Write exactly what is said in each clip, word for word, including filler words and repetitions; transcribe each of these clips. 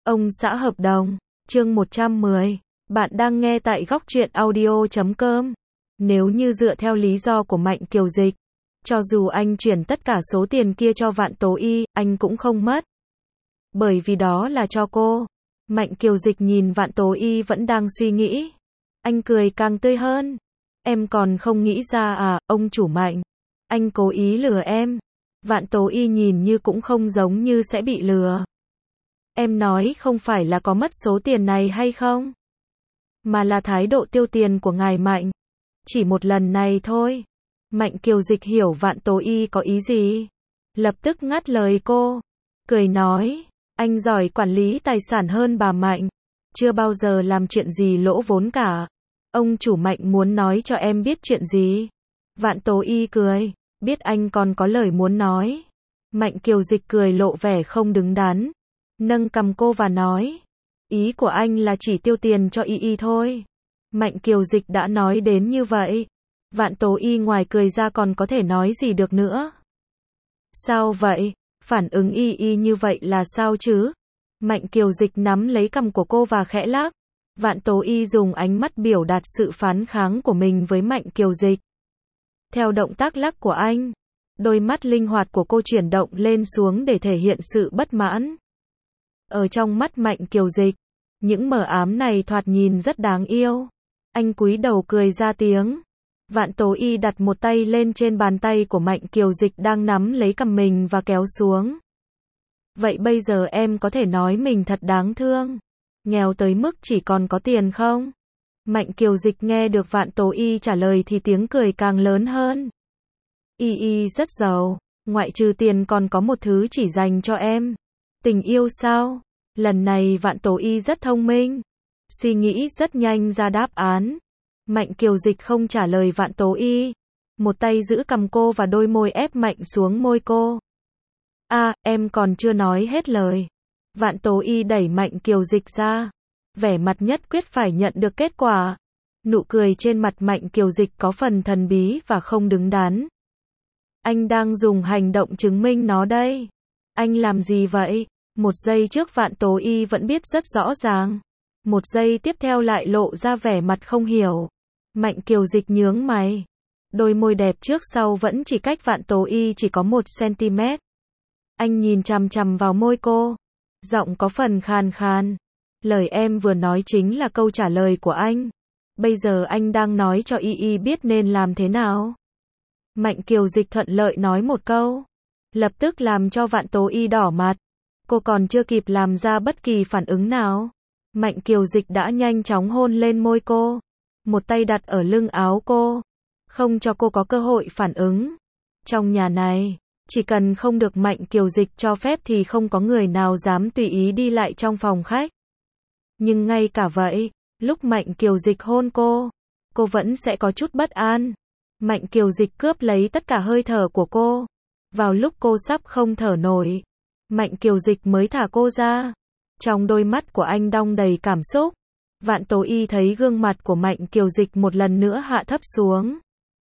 Ông xã hợp đồng, chương một trăm mười. Bạn đang nghe tại góc truyện audio chấm com. Nếu như dựa theo lý do của Mạnh Kiều Dịch, cho dù anh chuyển tất cả số tiền kia cho Vạn Tố Y, anh cũng không mất. Bởi vì đó là cho cô. Mạnh Kiều Dịch nhìn Vạn Tố Y vẫn đang suy nghĩ. Anh cười càng tươi hơn. Em còn không nghĩ ra à, ông chủ Mạnh. Anh cố ý lừa em. Vạn Tố Y nhìn như cũng không giống như sẽ bị lừa. Em nói không phải là có mất số tiền này hay không? Mà là thái độ tiêu tiền của ngài Mạnh. Chỉ một lần này thôi. Mạnh Kiều Dịch hiểu Vạn Tố Y có ý gì. Lập tức ngắt lời cô. Cười nói, anh giỏi quản lý tài sản hơn bà Mạnh. Chưa bao giờ làm chuyện gì lỗ vốn cả. Ông chủ Mạnh muốn nói cho em biết chuyện gì? Vạn Tố Y cười, biết anh còn có lời muốn nói. Mạnh Kiều Dịch cười lộ vẻ không đứng đắn. Nâng cằm cô và nói, ý của anh là chỉ tiêu tiền cho Y Y thôi. Mạnh Kiều Dịch đã nói đến như vậy. Vạn Tố Y ngoài cười ra còn có thể nói gì được nữa. Sao vậy? Phản ứng Y Y như vậy là sao chứ? Mạnh Kiều Dịch nắm lấy cằm của cô và khẽ lắc. Vạn Tố Y dùng ánh mắt biểu đạt sự phản kháng của mình với Mạnh Kiều Dịch. Theo động tác lắc của anh, đôi mắt linh hoạt của cô chuyển động lên xuống để thể hiện sự bất mãn. Ở trong mắt Mạnh Kiều Dịch, những mờ ám này thoạt nhìn rất đáng yêu. Anh cúi đầu cười ra tiếng. Vạn Tố Y đặt một tay lên trên bàn tay của Mạnh Kiều Dịch đang nắm lấy cằm mình và kéo xuống. Vậy bây giờ em có thể nói mình thật đáng thương. Nghèo tới mức chỉ còn có tiền không? Mạnh Kiều Dịch nghe được Vạn Tố Y trả lời thì tiếng cười càng lớn hơn. Y Y rất giàu, ngoại trừ tiền còn có một thứ chỉ dành cho em. Tình yêu sao? Lần này Vạn Tố Y rất thông minh. Suy nghĩ rất nhanh ra đáp án. Mạnh Kiều Dịch không trả lời Vạn Tố Y. Một tay giữ cằm cô và đôi môi ép mạnh xuống môi cô. À, em còn chưa nói hết lời. Vạn Tố Y đẩy Mạnh Kiều Dịch ra. Vẻ mặt nhất quyết phải nhận được kết quả. Nụ cười trên mặt Mạnh Kiều Dịch có phần thần bí và không đứng đắn. Anh đang dùng hành động chứng minh nó đây. Anh làm gì vậy? Một giây trước Vạn Tố Y vẫn biết rất rõ ràng. Một giây tiếp theo lại lộ ra vẻ mặt không hiểu. Mạnh Kiều Dịch nhướng mày. Đôi môi đẹp trước sau vẫn chỉ cách Vạn Tố Y chỉ có một xăng-ti-mét. Anh nhìn chằm chằm vào môi cô. Giọng có phần khàn khàn. Lời em vừa nói chính là câu trả lời của anh. Bây giờ anh đang nói cho Y Y biết nên làm thế nào. Mạnh Kiều Dịch thuận lợi nói một câu. Lập tức làm cho Vạn Tố Y đỏ mặt. Cô còn chưa kịp làm ra bất kỳ phản ứng nào. Mạnh Kiều Dịch đã nhanh chóng hôn lên môi cô. Một tay đặt ở lưng áo cô. Không cho cô có cơ hội phản ứng. Trong nhà này, chỉ cần không được Mạnh Kiều Dịch cho phép thì không có người nào dám tùy ý đi lại trong phòng khách. Nhưng ngay cả vậy, lúc Mạnh Kiều Dịch hôn cô, cô vẫn sẽ có chút bất an. Mạnh Kiều Dịch cướp lấy tất cả hơi thở của cô. Vào lúc cô sắp không thở nổi, Mạnh Kiều Dịch mới thả cô ra. Trong đôi mắt của anh đong đầy cảm xúc. Vạn Tố Y thấy gương mặt của Mạnh Kiều Dịch một lần nữa hạ thấp xuống.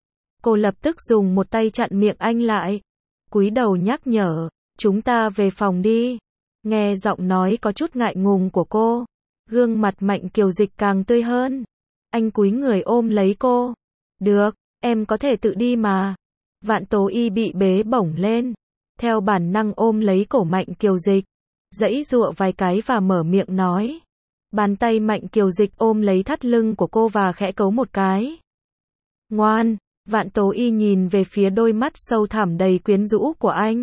Cô lập tức dùng một tay chặn miệng anh lại. Cúi đầu nhắc nhở, chúng ta về phòng đi. Nghe giọng nói có chút ngại ngùng của cô, gương mặt Mạnh Kiều Dịch càng tươi hơn. Anh cúi người ôm lấy cô. Được, em có thể tự đi mà. Vạn Tố Y bị bế bổng lên. Theo bản năng ôm lấy cổ Mạnh Kiều Dịch. Giãy giụa vài cái và mở miệng nói. Bàn tay Mạnh Kiều Dịch ôm lấy thắt lưng của cô và khẽ cấu một cái. Ngoan. Vạn Tố Y nhìn về phía đôi mắt sâu thẳm đầy quyến rũ của anh.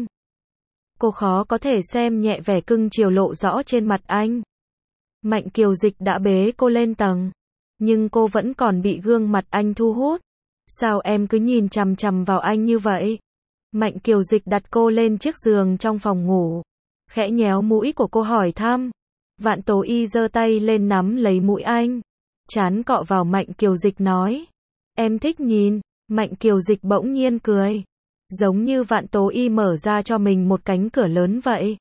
Cô khó có thể xem nhẹ vẻ cưng chiều lộ rõ trên mặt anh. Mạnh Kiều Dịch đã bế cô lên tầng. Nhưng cô vẫn còn bị gương mặt anh thu hút. Sao em cứ nhìn chằm chằm vào anh như vậy? Mạnh Kiều Dịch đặt cô lên chiếc giường trong phòng ngủ. Khẽ nhéo mũi của cô hỏi thăm. Vạn Tố Y giơ tay lên nắm lấy mũi anh. Trán cọ vào Mạnh Kiều Dịch nói. Em thích nhìn. Mạnh Kiều Dịch bỗng nhiên cười. Giống như Vạn Tố Y mở ra cho mình một cánh cửa lớn vậy.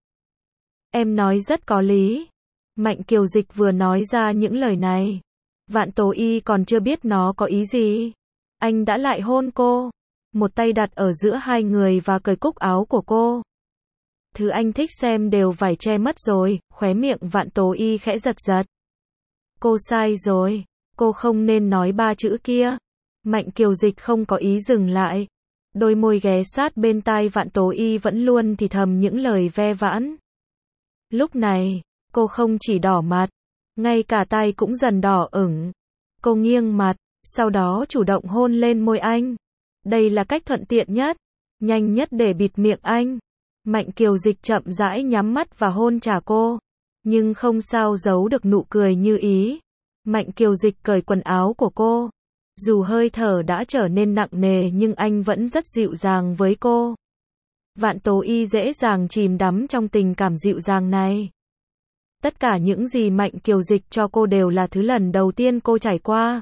Em nói rất có lý. Mạnh Kiều Dịch vừa nói ra những lời này. Vạn Tố Y còn chưa biết nó có ý gì. Anh đã lại hôn cô. Một tay đặt ở giữa hai người và cởi cúc áo của cô. Thứ anh thích xem đều phải che mất rồi, khóe miệng Vạn Tố Y khẽ giật giật. Cô sai rồi, cô không nên nói ba chữ kia. Mạnh Kiều Dịch không có ý dừng lại. Đôi môi ghé sát bên tai Vạn Tố Y vẫn luôn thì thầm những lời ve vãn. Lúc này, cô không chỉ đỏ mặt, ngay cả tai cũng dần đỏ ửng. Cô nghiêng mặt, sau đó chủ động hôn lên môi anh. Đây là cách thuận tiện nhất, nhanh nhất để bịt miệng anh. Mạnh Kiều Dịch chậm rãi nhắm mắt và hôn trả cô, nhưng không sao giấu được nụ cười như ý. Mạnh Kiều Dịch cởi quần áo của cô. Dù hơi thở đã trở nên nặng nề nhưng anh vẫn rất dịu dàng với cô. Vạn Tố Y dễ dàng chìm đắm trong tình cảm dịu dàng này. Tất cả những gì Mạnh Kiều Dịch cho cô đều là thứ lần đầu tiên cô trải qua.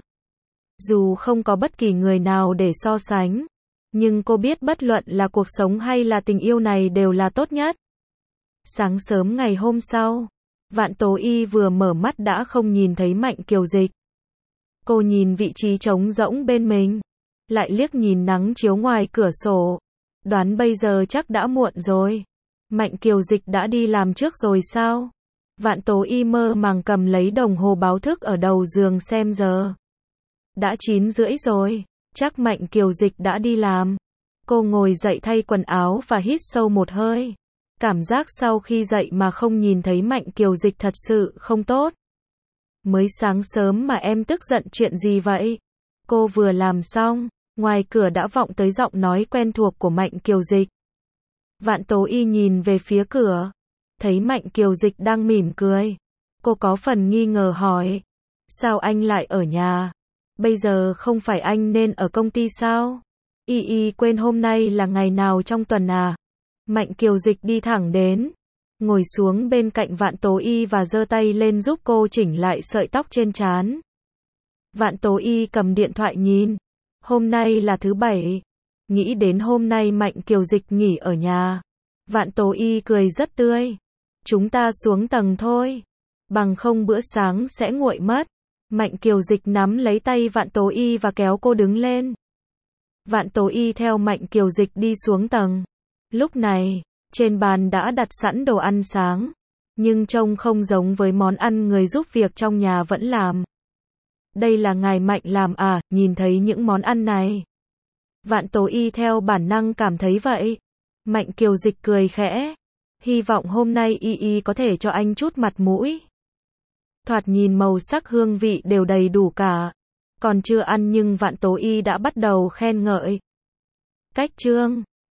Dù không có bất kỳ người nào để so sánh, nhưng cô biết bất luận là cuộc sống hay là tình yêu này đều là tốt nhất. Sáng sớm ngày hôm sau, Vạn Tố Y vừa mở mắt đã không nhìn thấy Mạnh Kiều Dịch. Cô nhìn vị trí trống rỗng bên mình, lại liếc nhìn nắng chiếu ngoài cửa sổ. Đoán bây giờ chắc đã muộn rồi. Mạnh Kiều Dịch đã đi làm trước rồi sao? Vạn Tố Y mơ màng cầm lấy đồng hồ báo thức ở đầu giường xem giờ. Đã chín rưỡi rồi, chắc Mạnh Kiều Dịch đã đi làm. Cô ngồi dậy thay quần áo và hít sâu một hơi. Cảm giác sau khi dậy mà không nhìn thấy Mạnh Kiều Dịch thật sự không tốt. Mới sáng sớm mà em tức giận chuyện gì vậy? Cô vừa làm xong, ngoài cửa đã vọng tới giọng nói quen thuộc của Mạnh Kiều Dịch. Vạn Tố Y nhìn về phía cửa, thấy Mạnh Kiều Dịch đang mỉm cười. Cô có phần nghi ngờ hỏi, sao anh lại ở nhà? Bây giờ không phải anh nên ở công ty sao? Y Y quên hôm nay là ngày nào trong tuần à? Mạnh Kiều Dịch đi thẳng đến, ngồi xuống bên cạnh Vạn Tố Y và giơ tay lên giúp cô chỉnh lại sợi tóc trên trán. Vạn Tố Y cầm điện thoại nhìn. Hôm nay là thứ bảy. Nghĩ đến hôm nay Mạnh Kiều Dịch nghỉ ở nhà. Vạn Tố Y cười rất tươi. Chúng ta xuống tầng thôi. Bằng không bữa sáng sẽ nguội mất. Mạnh Kiều Dịch nắm lấy tay Vạn Tố Y và kéo cô đứng lên. Vạn Tố Y theo Mạnh Kiều Dịch đi xuống tầng. Lúc này, trên bàn đã đặt sẵn đồ ăn sáng. Nhưng trông không giống với món ăn người giúp việc trong nhà vẫn làm. Đây là ngài Mạnh làm à, nhìn thấy những món ăn này. Vạn Tố Y theo bản năng cảm thấy vậy. Mạnh Kiều Dịch cười khẽ. Hy vọng hôm nay Y Y có thể cho anh chút mặt mũi. Thoạt nhìn màu sắc hương vị đều đầy đủ cả. Còn chưa ăn nhưng Vạn Tố Y đã bắt đầu khen ngợi. Cách chương